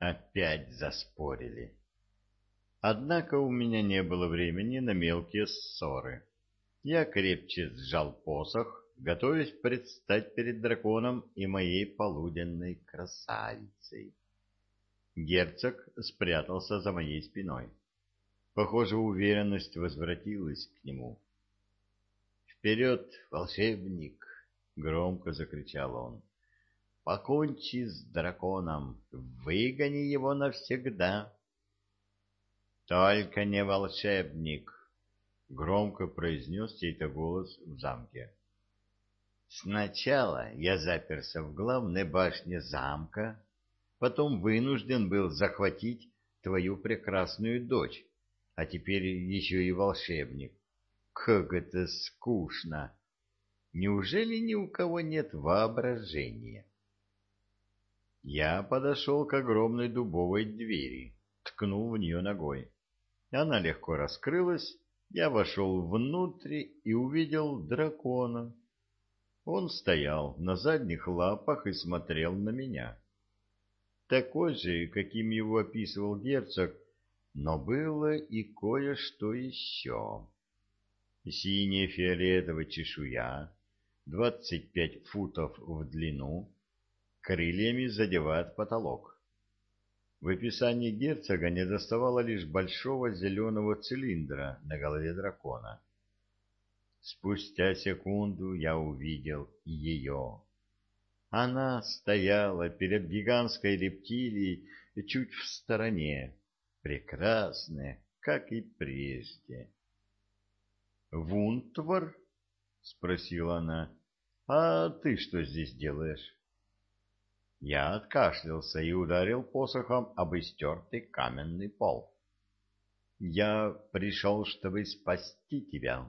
Опять заспорили. Однако у меня не было времени на мелкие ссоры. Я крепче сжал посох, готовясь предстать перед драконом и моей полуденной красавицей. Герцог спрятался за моей спиной. Похоже, уверенность возвратилась к нему. «Вперед, волшебник!» — громко закричал он. «Покончи с драконом, выгони его навсегда!» «Только не волшебник!» — громко произнес чей-то голос в замке. «Сначала я заперся в главной башне замка, потом вынужден был захватить твою прекрасную дочь, а теперь еще и волшебник. Как это скучно! Неужели ни у кого нет воображения?» Я подошел к огромной дубовой двери, ткнул в нее ногой. Она легко раскрылась, я вошел внутрь и увидел дракона. Он стоял на задних лапах и смотрел на меня. Такой же, каким его описывал герцог, но было и кое-что еще. Синяя фиолетовая чешуя, 25 футов в длину, крыльями задевает потолок. В описании герцога недоставало лишь большого зеленого цилиндра на голове дракона. Спустя секунду я увидел ее. Она стояла перед гигантской рептилией чуть в стороне, прекрасная, как и прежде. «Вунтвор?» — спросила она. «А ты что здесь делаешь?» Я откашлялся и ударил посохом об истертый каменный пол. «Я пришел, чтобы спасти тебя».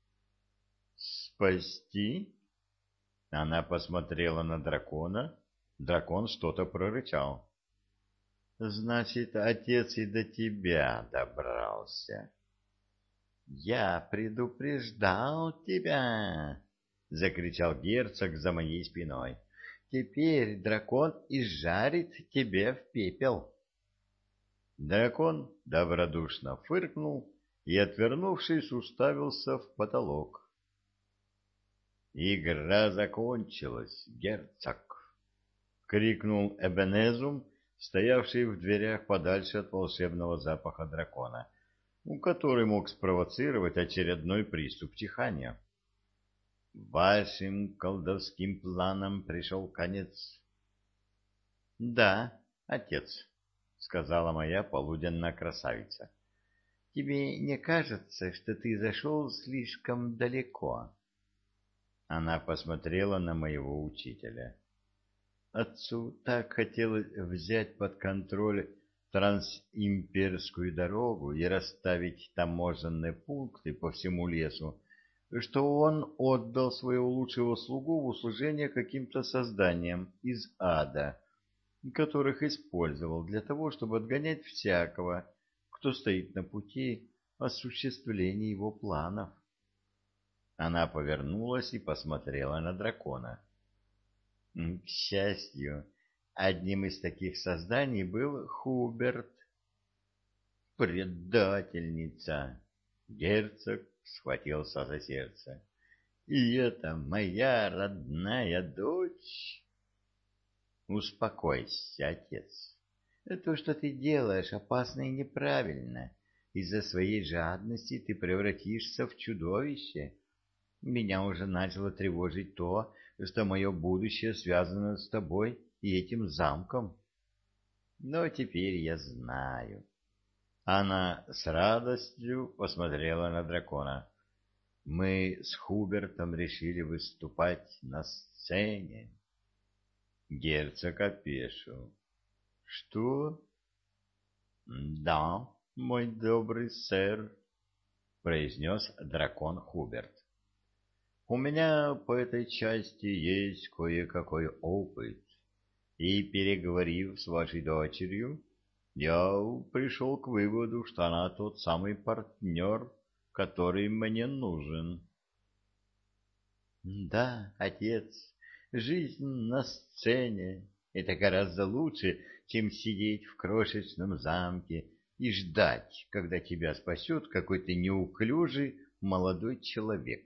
«Спасти?» Она посмотрела на дракона. Дракон что-то прорычал. «Значит, отец и до тебя добрался». «Я предупреждал тебя!» — закричал герцог за моей спиной. «Теперь дракон изжарит тебе в пепел». Дракон добродушно фыркнул и, отвернувшись, уставился в потолок. «Игра закончилась, герцог!» — крикнул Эбенезум, стоявший в дверях подальше от волшебного запаха дракона, который мог спровоцировать очередной приступ чихания. «Вашим колдовским планам пришел конец». «Да, отец», — сказала моя полуденная красавица. «Тебе не кажется, что ты зашел слишком далеко?» Она посмотрела на моего учителя. Отцу так хотелось взять под контроль трансимперскую дорогу и расставить таможенные пункты по всему лесу, что он отдал своего лучшего слугу в услужение каким-то созданиям из ада, которых использовал для того, чтобы отгонять всякого, кто стоит на пути осуществления его планов. Она повернулась и посмотрела на дракона. К счастью, одним из таких созданий был Хуберт. «Предательница!» Герцог схватился за сердце. «И это моя родная дочь!» «Успокойся, отец. То, что ты делаешь, опасно и неправильно. Из-за своей жадности ты превратишься в чудовище. Меня уже начало тревожить то, что мое будущее связано с тобой и этим замком. Но теперь я знаю». Она с радостью посмотрела на дракона. «Мы с Хубертом решили выступать на сцене». Герцог опешил. «Что?» «Да, мой добрый сэр», — произнес дракон Хуберт. «У меня по этой части есть кое-какой опыт, и, переговорив с вашей дочерью, я пришел к выводу, что она тот самый партнер, который мне нужен». «Да, отец, жизнь на сцене, Это гораздо лучше, чем сидеть в крошечном замке и ждать, когда тебя спасет какой-то неуклюжий молодой человек.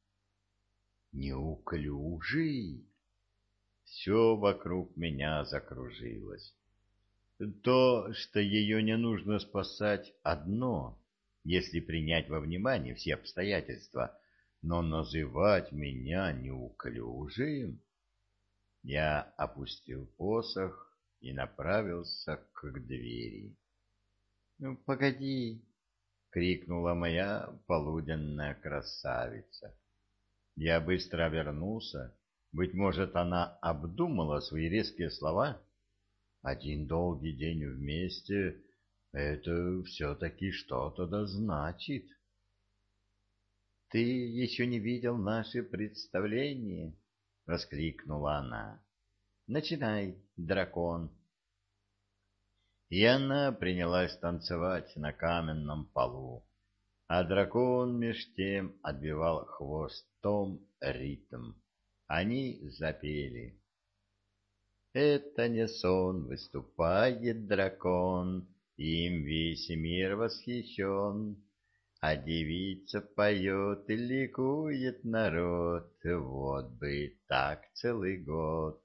Неуклюжий? Все вокруг меня закружилось. То, что ее не нужно спасать, одно, если принять во внимание все обстоятельства, но называть меня неуклюжим... Я опустил посох и направился к двери. — Ну, погоди! — крикнула моя полуденная красавица. Я быстро обернулся. Быть может, она обдумала свои резкие слова? Один долгий день вместе — это все-таки что-то да значит. — Ты еще не видел наше представление? — воскликнула она. — Начинай, дракон. И она принялась танцевать на каменном полу, а дракон меж тем отбивал хвостом ритм. Они запели. Это не сон, выступает дракон, им весь мир восхищен. А девица поет и ликует народ, вот бы так целый год.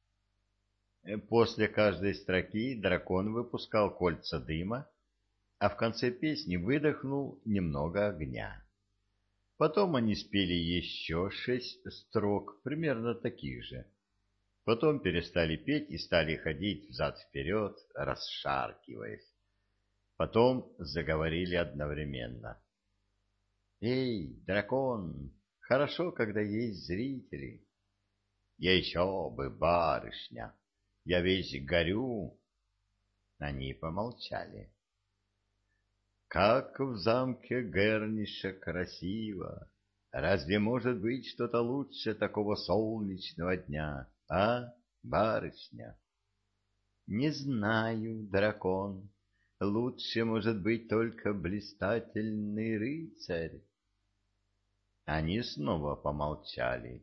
После каждой строки дракон выпускал кольца дыма, а в конце песни выдохнул немного огня. Потом они спели еще 6 строк, примерно таких же. Потом перестали петь и стали ходить взад-вперед, расшаркиваясь. Потом заговорили одновременно. «Эй, дракон, хорошо, когда есть зрители». «Еще бы, барышня, я весь горю». Они помолчали. «Как в замке Герниша красиво! Разве может быть что-то лучше такого солнечного дня, а, барышня?» «Не знаю, дракон, лучше может быть только блистательный рыцарь». Они снова помолчали.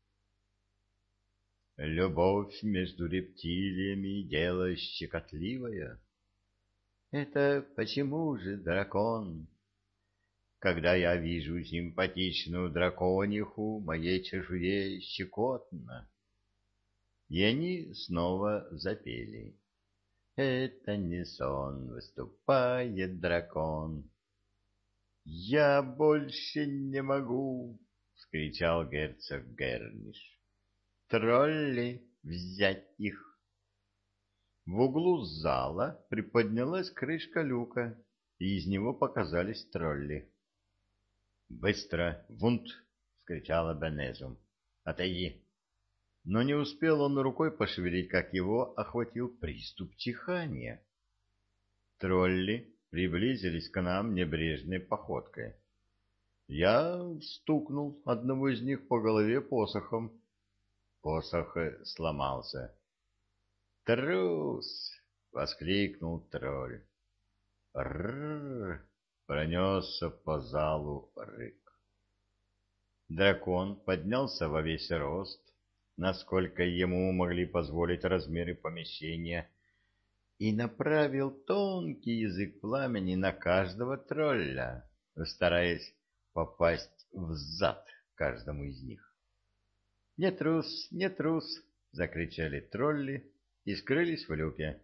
«Любовь между рептилиями — дело щекотливое». «Это почему же, дракон?» «Когда я вижу симпатичную дракониху, моей чешуе щекотно». И они снова запели. «Это не сон, выступает дракон». «Я больше не могу!» — вскричал герцог Герниш. «Тролли, взять их!» В углу зала приподнялась крышка люка, и из него показались тролли. «Быстро, вунт!» — вскричал Эбенезум. «Отойди!» Но не успел он рукой пошевелить, как его охватил приступ чихания. Тролли приблизились к нам небрежной походкой. Я стукнул одного из них по голове посохом. Посох сломался. «Трус!» — воскликнул тролль. «Рррр!» — пронесся по залу рык. Дракон поднялся во весь рост, насколько ему могли позволить размеры помещения, и направил тонкий язык пламени на каждого тролля, стараясь попасть в зад каждому из них. «Не трус, не трус!» — закричали тролли и скрылись в люке.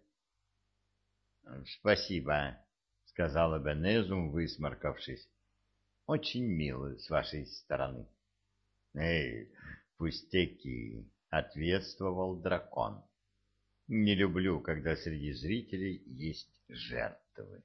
«Спасибо», — сказал Эбенезум, высморкавшись. «Очень мило с вашей стороны». «Эй, пустяки», — ответствовал дракон. «Не люблю, когда среди зрителей есть жертвы».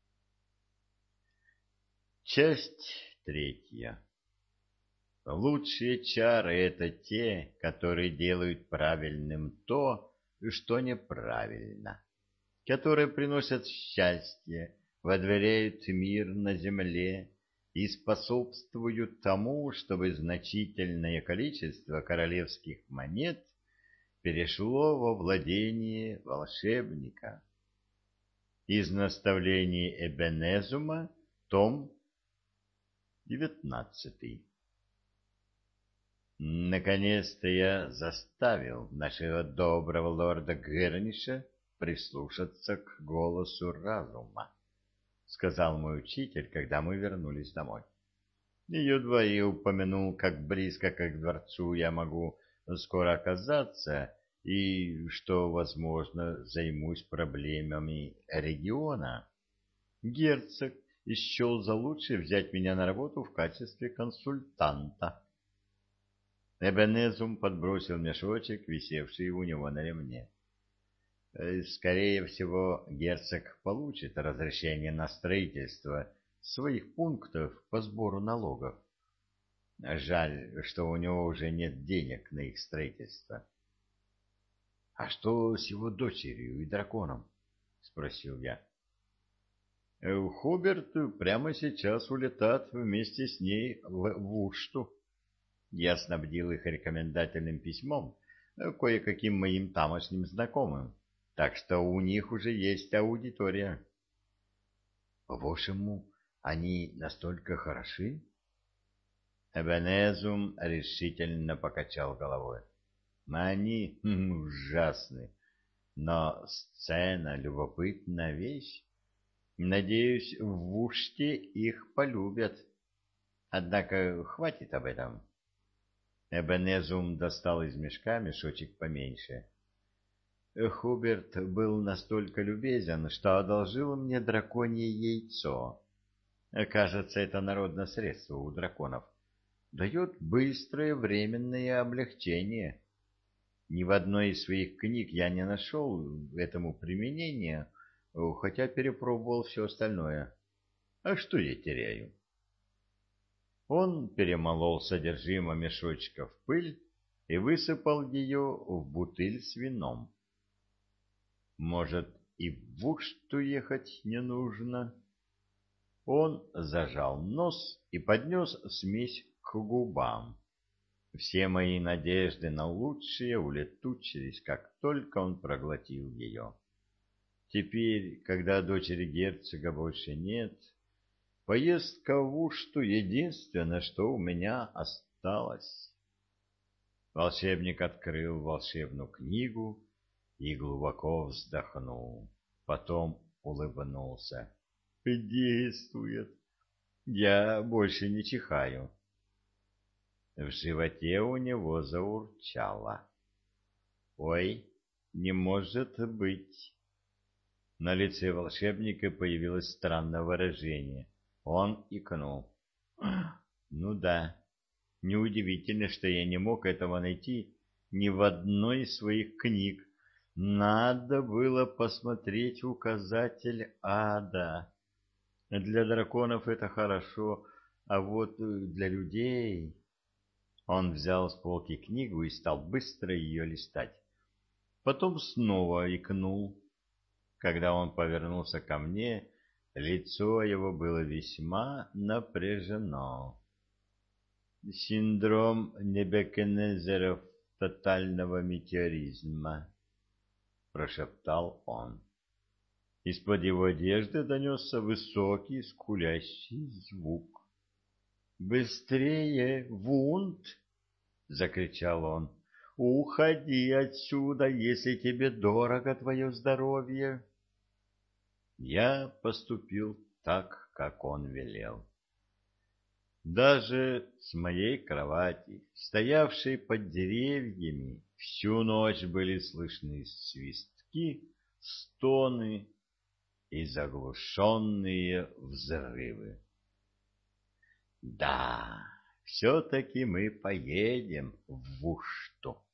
Часть третья. Лучшие чары — это те, которые делают правильным то, что неправильно, которые приносят счастье, водворяют мир на земле и способствуют тому, чтобы значительное количество королевских монет перешло во владение волшебника. Из наставлений Эбенезума, том 19. Наконец-то я заставил нашего доброго лорда Герниша прислушаться к голосу разума, — сказал мой учитель, когда мы вернулись домой. И едва я упомянул, как близко к дворцу я могу скоро оказаться, и что, возможно, займусь проблемами региона, герцог счел за лучшее взять меня на работу в качестве консультанта. Эбенезум подбросил мешочек, висевший у него на ремне. Скорее всего, герцог получит разрешение на строительство своих пунктов по сбору налогов. Жаль, что у него уже нет денег на их строительство. — А что с его дочерью и драконом? — спросил я. Хуберт прямо сейчас улетает вместе с ней в Вушту. Я снабдил их рекомендательным письмом кое-каким моим тамошним знакомым, так что у них уже есть аудитория. — По-вашему, они настолько хороши? Эбенезум решительно покачал головой. — Они ужасны, но сцена — любопытная вещь. Надеюсь, в Вуште их полюбят. Однако хватит об этом. Эбенезум достал из мешка мешочек поменьше. Хуберт был настолько любезен, что одолжил мне драконье яйцо. Кажется, это народное средство у драконов. Дает быстрое временное облегчение. Ни в одной из своих книг я не нашел этому применения, хотя перепробовал все остальное. А что я теряю? Он перемолол содержимое мешочка в пыль и высыпал ее в бутыль с вином. Может, и в Ушту ехать не нужно? Он зажал нос и поднес смесь к губам. Все мои надежды на лучшее улетучились, как только он проглотил ее. Теперь, когда дочери герцога больше нет, поездка в Ушту — единственное, что у меня осталось. Волшебник открыл волшебную книгу и глубоко вздохнул. Потом улыбнулся. Действует. Я больше не чихаю. В животе у него заурчало. Ой, не может быть. На лице волшебника появилось странное выражение. Он икнул. Ну да, неудивительно, что я не мог этого найти ни в одной из своих книг. Надо было посмотреть указатель ада. Для драконов это хорошо, а вот для людей... Он взял с полки книгу и стал быстро ее листать. Потом снова икнул. Когда он повернулся ко мне, лицо его было весьма напряжено. «Синдром Небекенезеров тотального метеоризма», — прошептал он. Из-под его одежды донесся высокий скулящий звук. «Быстрее, Вунд!» — закричал он. «Уходи отсюда, если тебе дорого твое здоровье!» Я поступил так, как он велел. Даже с моей кровати, стоявшей под деревьями, всю ночь были слышны свистки, стоны и заглушенные взрывы. Да, все-таки мы поедем в Ушту.